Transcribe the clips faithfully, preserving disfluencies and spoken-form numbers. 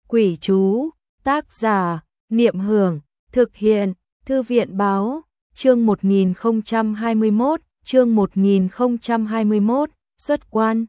Quỷ chú, tác giả, Niệm Hưởng, thực hiện, Thư viện báo, chương một nghìn không trăm hai mươi mốt, chương một nghìn không trăm hai mươi mốt, xuất quan.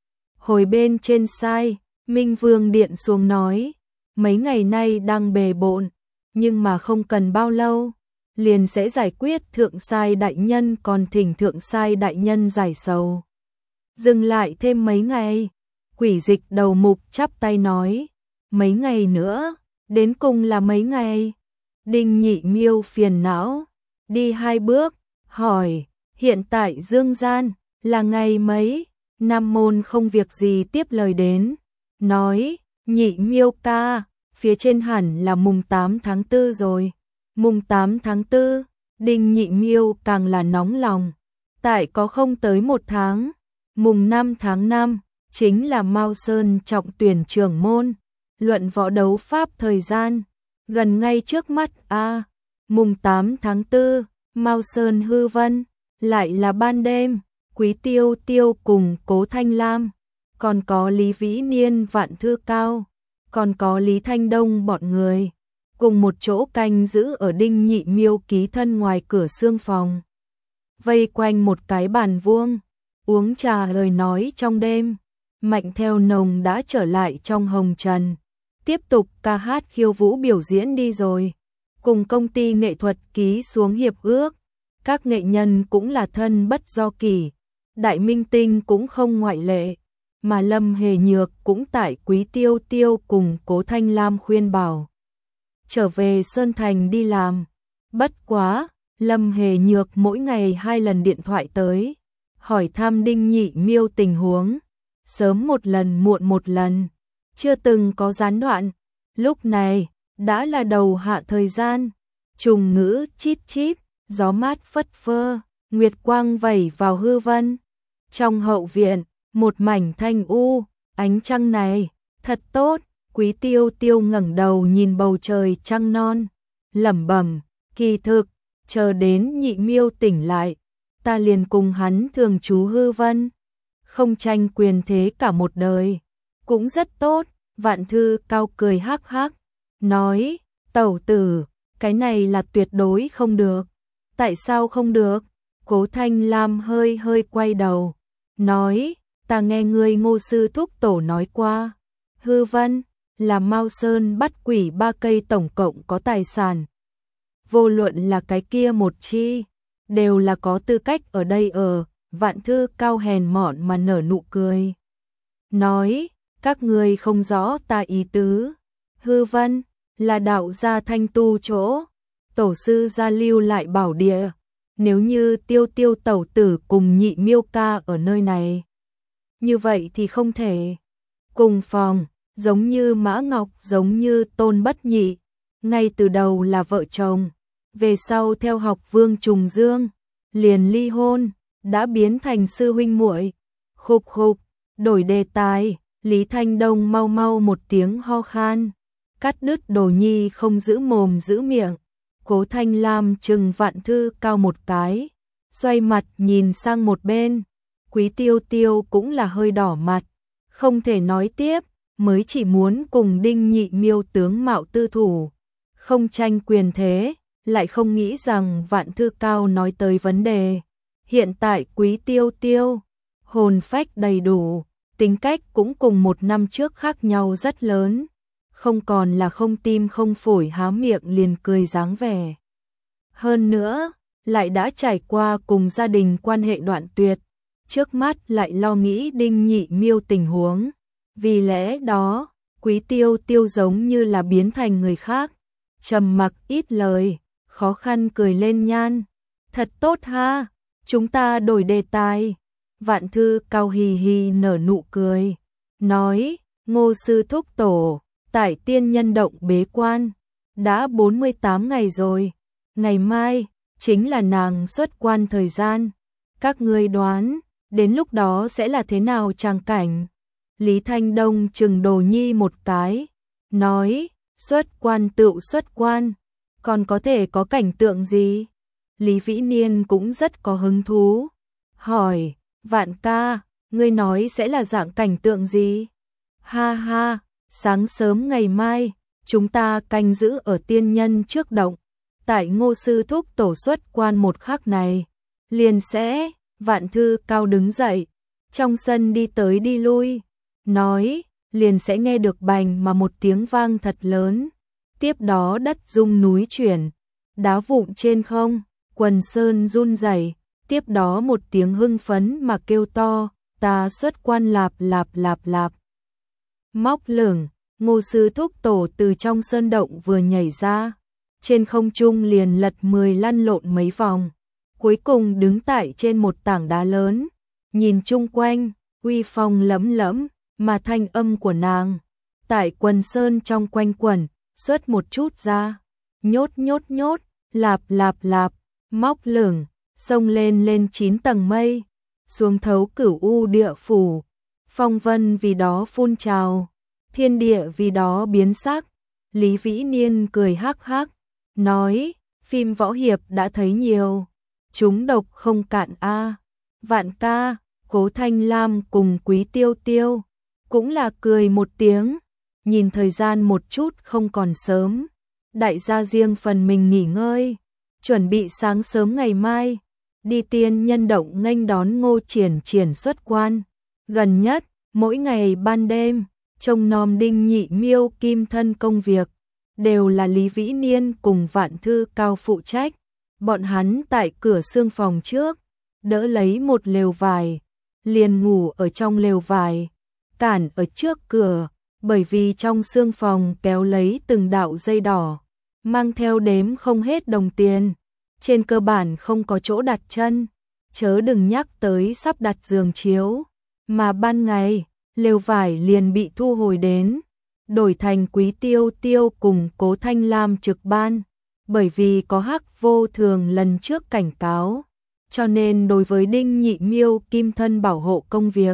Hồi bên trên sai, Minh Vương điện xuống nói, mấy ngày nay đang bề bộn, nhưng mà không cần bao lâu, liền sẽ giải quyết thượng sai đại nhân, còn thỉnh thượng sai đại nhân giải sầu. Dừng lại thêm mấy ngày, Quỷ Dịch đầu mục chắp tay nói, mấy ngày nữa, đến cùng là mấy ngày. Đinh Nhị Miêu phiền não, đi hai bước, hỏi, hiện tại dương gian, là ngày mấy? Nam môn không việc gì tiếp lời đến, nói, Nhị Miêu ca, phía trên hẳn là mùng tám tháng tư rồi. Mùng tám tháng tư, Đinh Nhị Miêu càng là nóng lòng, tại có không tới một tháng, mùng năm tháng năm, chính là Mao Sơn trọng tuyển trưởng môn, luận võ đấu pháp thời gian, gần ngay trước mắt a à, mùng tám tháng tư, Mao Sơn hư vân, lại là ban đêm, Quý Tiêu Tiêu cùng Cố Thanh Lam, còn có Lý Vĩ Niên Vạn Thư Cao, còn có Lý Thanh Đông bọn người, cùng một chỗ canh giữ ở Đinh Nhị Miêu ký thân ngoài cửa xương phòng. Vây quanh một cái bàn vuông, uống trà lời nói trong đêm, Mạnh Theo Nồng đã trở lại trong hồng trần, tiếp tục ca hát khiêu vũ biểu diễn đi rồi, cùng công ty nghệ thuật ký xuống hiệp ước, các nghệ nhân cũng là thân bất do kỷ, đại minh tinh cũng không ngoại lệ, mà Lâm Hề Nhược cũng tại Quý Tiêu Tiêu cùng Cố Thanh Lam khuyên bảo trở về Sơn Thành đi làm. Bất quá, Lâm Hề Nhược mỗi ngày hai lần điện thoại tới, hỏi thăm Đinh Nhị Miêu tình huống, sớm một lần muộn một lần, chưa từng có gián đoạn. Lúc này, đã là đầu hạ thời gian, trùng ngữ chít chít, gió mát phất phơ, nguyệt quang vẩy vào hư vân. Trong hậu viện, một mảnh thanh u, ánh trăng này, thật tốt. Quý Tiêu Tiêu ngẩng đầu nhìn bầu trời trăng non, lẩm bẩm, kỳ thực, chờ đến Nhị Miêu tỉnh lại, ta liền cùng hắn thường trú hư vân, không tranh quyền thế cả một đời, cũng rất tốt. Vạn Thư Cao cười hắc hắc, nói, tẩu tử, cái này là tuyệt đối không được. Tại sao không được? Cố Thanh Lam hơi hơi quay đầu, nói, ta nghe ngươi Ngô sư thúc tổ nói qua, hư vân là Mao Sơn bắt quỷ ba cây tổng cộng có tài sản. Vô luận là cái kia một chi, đều là có tư cách ở đây ở. Vạn Thư Cao hèn mọn mà nở nụ cười, nói, các ngươi không rõ ta ý tứ. Hư vân là đạo gia thanh tu chỗ, tổ sư gia lưu lại bảo địa, nếu như Tiêu Tiêu tẩu tử cùng Nhị Miêu ca ở nơi này, như vậy thì không thể cùng phòng. Giống như Mã Ngọc, giống như Tôn Bất Nhị, ngay từ đầu là vợ chồng, về sau theo học Vương Trùng Dương, liền ly hôn, đã biến thành sư huynh muội. Khục khục, đổi đề tài, Lý Thanh Đông mau mau một tiếng ho khan, cắt đứt Đồ Nhi không giữ mồm giữ miệng. Cố Thanh Lam trừng Vạn Thư Cao một cái, xoay mặt nhìn sang một bên, Quý Tiêu Tiêu cũng là hơi đỏ mặt, không thể nói tiếp. Mới chỉ muốn cùng Đinh Nhị Miêu tướng mạo tư thủ, không tranh quyền thế, lại không nghĩ rằng Vạn Thư Cao nói tới vấn đề. Hiện tại Quý Tiêu Tiêu, hồn phách đầy đủ, tính cách cũng cùng một năm trước khác nhau rất lớn, không còn là không tim không phổi há miệng liền cười dáng vẻ. Hơn nữa, lại đã trải qua cùng gia đình quan hệ đoạn tuyệt, trước mắt lại lo nghĩ Đinh Nhị Miêu tình huống. Vì lẽ đó, Quý Tiêu Tiêu giống như là biến thành người khác, trầm mặc ít lời, khó khăn cười lên nhan. Thật tốt ha, chúng ta đổi đề tài. Vạn Thư Cao hì hì nở nụ cười, nói, Ngô sư thúc tổ, tại Tiên Nhân Động bế quan, đã bốn mươi tám ngày rồi, ngày mai, chính là nàng xuất quan thời gian. Các ngươi đoán, đến lúc đó sẽ là thế nào tràng cảnh? Lý Thanh Đông chừng Đồ Nhi một cái, nói, xuất quan tựu xuất quan, còn có thể có cảnh tượng gì? Lý Vĩ Niên cũng rất có hứng thú, hỏi, Vạn ca, ngươi nói sẽ là dạng cảnh tượng gì? Ha ha, Sáng sớm ngày mai, chúng ta canh giữ ở tiên nhân trước động. Tại Ngô sư thúc tổ xuất quan một khắc này, liền sẽ, Vạn Thư Cao đứng dậy, trong sân đi tới đi lui, nói, liền sẽ nghe được bành mà một tiếng vang thật lớn. Tiếp đó đất rung núi chuyển, đá vụn trên không, quần sơn run rẩy. Tiếp đó một tiếng hưng phấn mà kêu to, ta xuất quan lạp lạp lạp lạp. Móc lửng, Ngô sư thúc tổ từ trong sơn động vừa nhảy ra, trên không trung liền lật mười lăn lộn mấy vòng, cuối cùng đứng tại trên một tảng đá lớn, nhìn chung quanh, uy phong lẫm lẫm, mà thanh âm của nàng tại quần sơn trong quanh quẩn, xuất một chút ra, nhốt nhốt nhốt, lạp lạp lạp, móc lửng, xông lên lên chín tầng mây, xuống thấu cửu u địa phủ, phong vân vì đó phun trào, thiên địa vì đó biến sắc. Lý Vĩ Niên cười hắc hắc, nói, phim võ hiệp đã thấy nhiều, chúng độc không cạn a. Vạn ca, Cố Thanh Lam cùng Quý Tiêu Tiêu cũng là cười một tiếng, nhìn thời gian một chút không còn sớm, đại gia riêng phần mình nghỉ ngơi, chuẩn bị sáng sớm ngày mai đi tiên nhân động nghênh đón Ngô Triển Triển xuất quan. Gần nhất, mỗi ngày ban đêm, trông nom Đinh Nhị Miêu kim thân công việc, đều là Lý Vĩ Niên cùng Vạn Thư Cao phụ trách. Bọn hắn tại cửa xương phòng trước, đỡ lấy một lều vải, liền ngủ ở trong lều vải, cản ở trước cửa, bởi vì trong xương phòng kéo lấy từng đạo dây đỏ, mang theo đếm không hết đồng tiền, trên cơ bản không có chỗ đặt chân, chớ đừng nhắc tới sắp đặt giường chiếu, mà ban ngày, lều vải liền bị thu hồi đến, đổi thành Quý Tiêu Tiêu cùng Cố Thanh Lam trực ban, bởi vì có Hắc Vô Thường lần trước cảnh cáo, cho nên đối với Đinh Nhị Miêu kim thân bảo hộ công việc,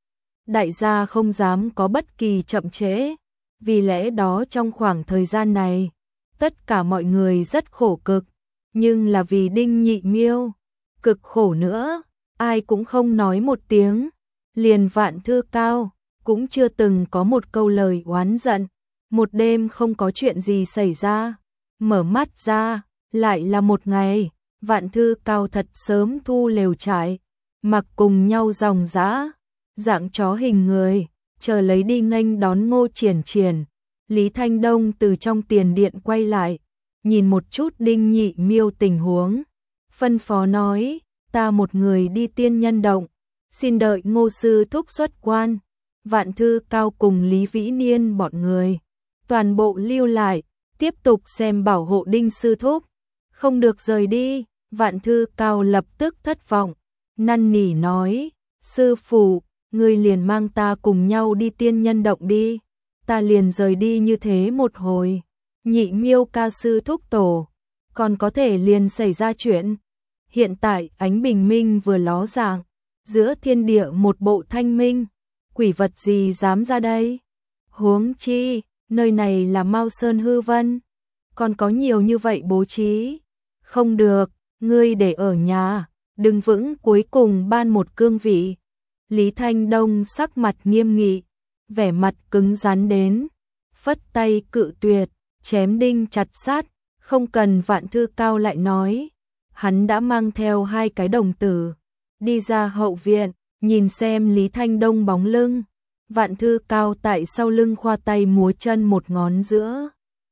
đại gia không dám có bất kỳ chậm trễ, vì lẽ đó trong khoảng thời gian này, tất cả mọi người rất khổ cực, nhưng là vì Đinh Nhị Miêu, cực khổ nữa, ai cũng không nói một tiếng, liền Vạn Thư Cao cũng chưa từng có một câu lời oán giận. Một đêm không có chuyện gì xảy ra, mở mắt ra, lại là một ngày, Vạn Thư Cao thật sớm thu lều trại, mặc cùng nhau ròng rã, dạng chó hình người, chờ lấy đi nghênh đón Ngô Triển Triển. Lý Thanh Đông từ trong tiền điện quay lại, nhìn một chút Đinh Nhị Miêu tình huống, phân phó nói, ta một người đi tiên nhân động, xin đợi Ngô sư thúc xuất quan. Vạn Thư Cao cùng Lý Vĩ Niên bọn người, toàn bộ lưu lại, tiếp tục xem bảo hộ Đinh sư thúc, không được rời đi. Vạn Thư Cao lập tức thất vọng, năn nỉ nói, sư phụ, ngươi liền mang ta cùng nhau đi tiên nhân động đi, ta liền rời đi như thế một hồi, Nhị Miêu ca sư thúc tổ, còn có thể liền xảy ra chuyện. Hiện tại ánh bình minh vừa ló dạng, giữa thiên địa một bộ thanh minh, quỷ vật gì dám ra đây? Huống chi, nơi này là Mao Sơn Hư Vân, còn có nhiều như vậy bố trí. Không được, ngươi để ở nhà, đừng vững cuối cùng ban một cương vị. Lý Thanh Đông sắc mặt nghiêm nghị, vẻ mặt cứng rắn đến, phất tay cự tuyệt, chém đinh chặt sát, không cần. Vạn Thư Cao lại nói, hắn đã mang theo hai cái đồng tử, đi ra hậu viện, nhìn xem Lý Thanh Đông bóng lưng. Vạn Thư Cao tại sau lưng khoa tay múa chân một ngón giữa,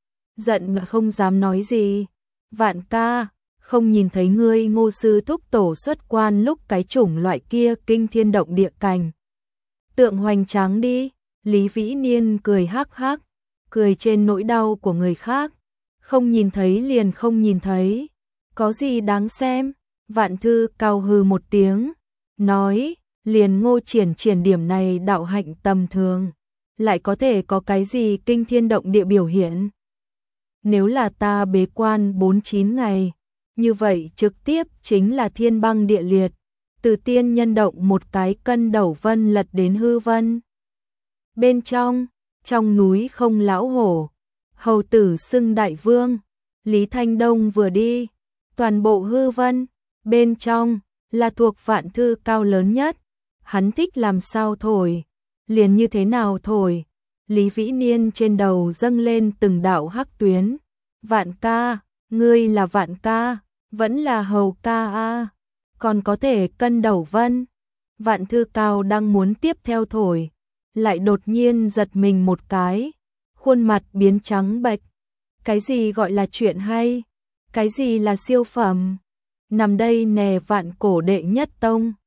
giận không dám nói gì. Vạn ca, không nhìn thấy ngươi Ngô sư thúc tổ xuất quan lúc cái chủng loại kia kinh thiên động địa cảnh tượng hoành tráng đi. Lý Vĩ Niên cười hắc hắc, cười trên nỗi đau của người khác, không nhìn thấy liền không nhìn thấy, có gì đáng xem. Vạn Thư Cao hừ một tiếng, nói, liền Ngô Triển Triển điểm này đạo hạnh tầm thường, lại có thể có cái gì kinh thiên động địa biểu hiện. Nếu là ta bế quan bốn chín ngày, như vậy trực tiếp chính là thiên băng địa liệt, từ tiên nhân động một cái cân đầu vân lật đến hư vân. Bên trong, trong núi không lão hổ, hầu tử xưng đại vương. Lý Thanh Đông vừa đi, toàn bộ hư vân, bên trong, là thuộc Vạn Thư Cao lớn nhất. Hắn thích làm sao thổi, liền như thế nào thổi. Lý Vĩ Niên trên đầu dâng lên từng đạo hắc tuyến. Vạn ca, ngươi là Vạn ca, vẫn là Hầu ca a, còn có thể cân đầu vân. Vạn Thư Cao đang muốn tiếp theo thổi, lại đột nhiên giật mình một cái, khuôn mặt biến trắng bệch. Cái gì gọi là chuyện hay? Cái gì là siêu phẩm? Nằm đây nè Vạn Cổ đệ nhất tông.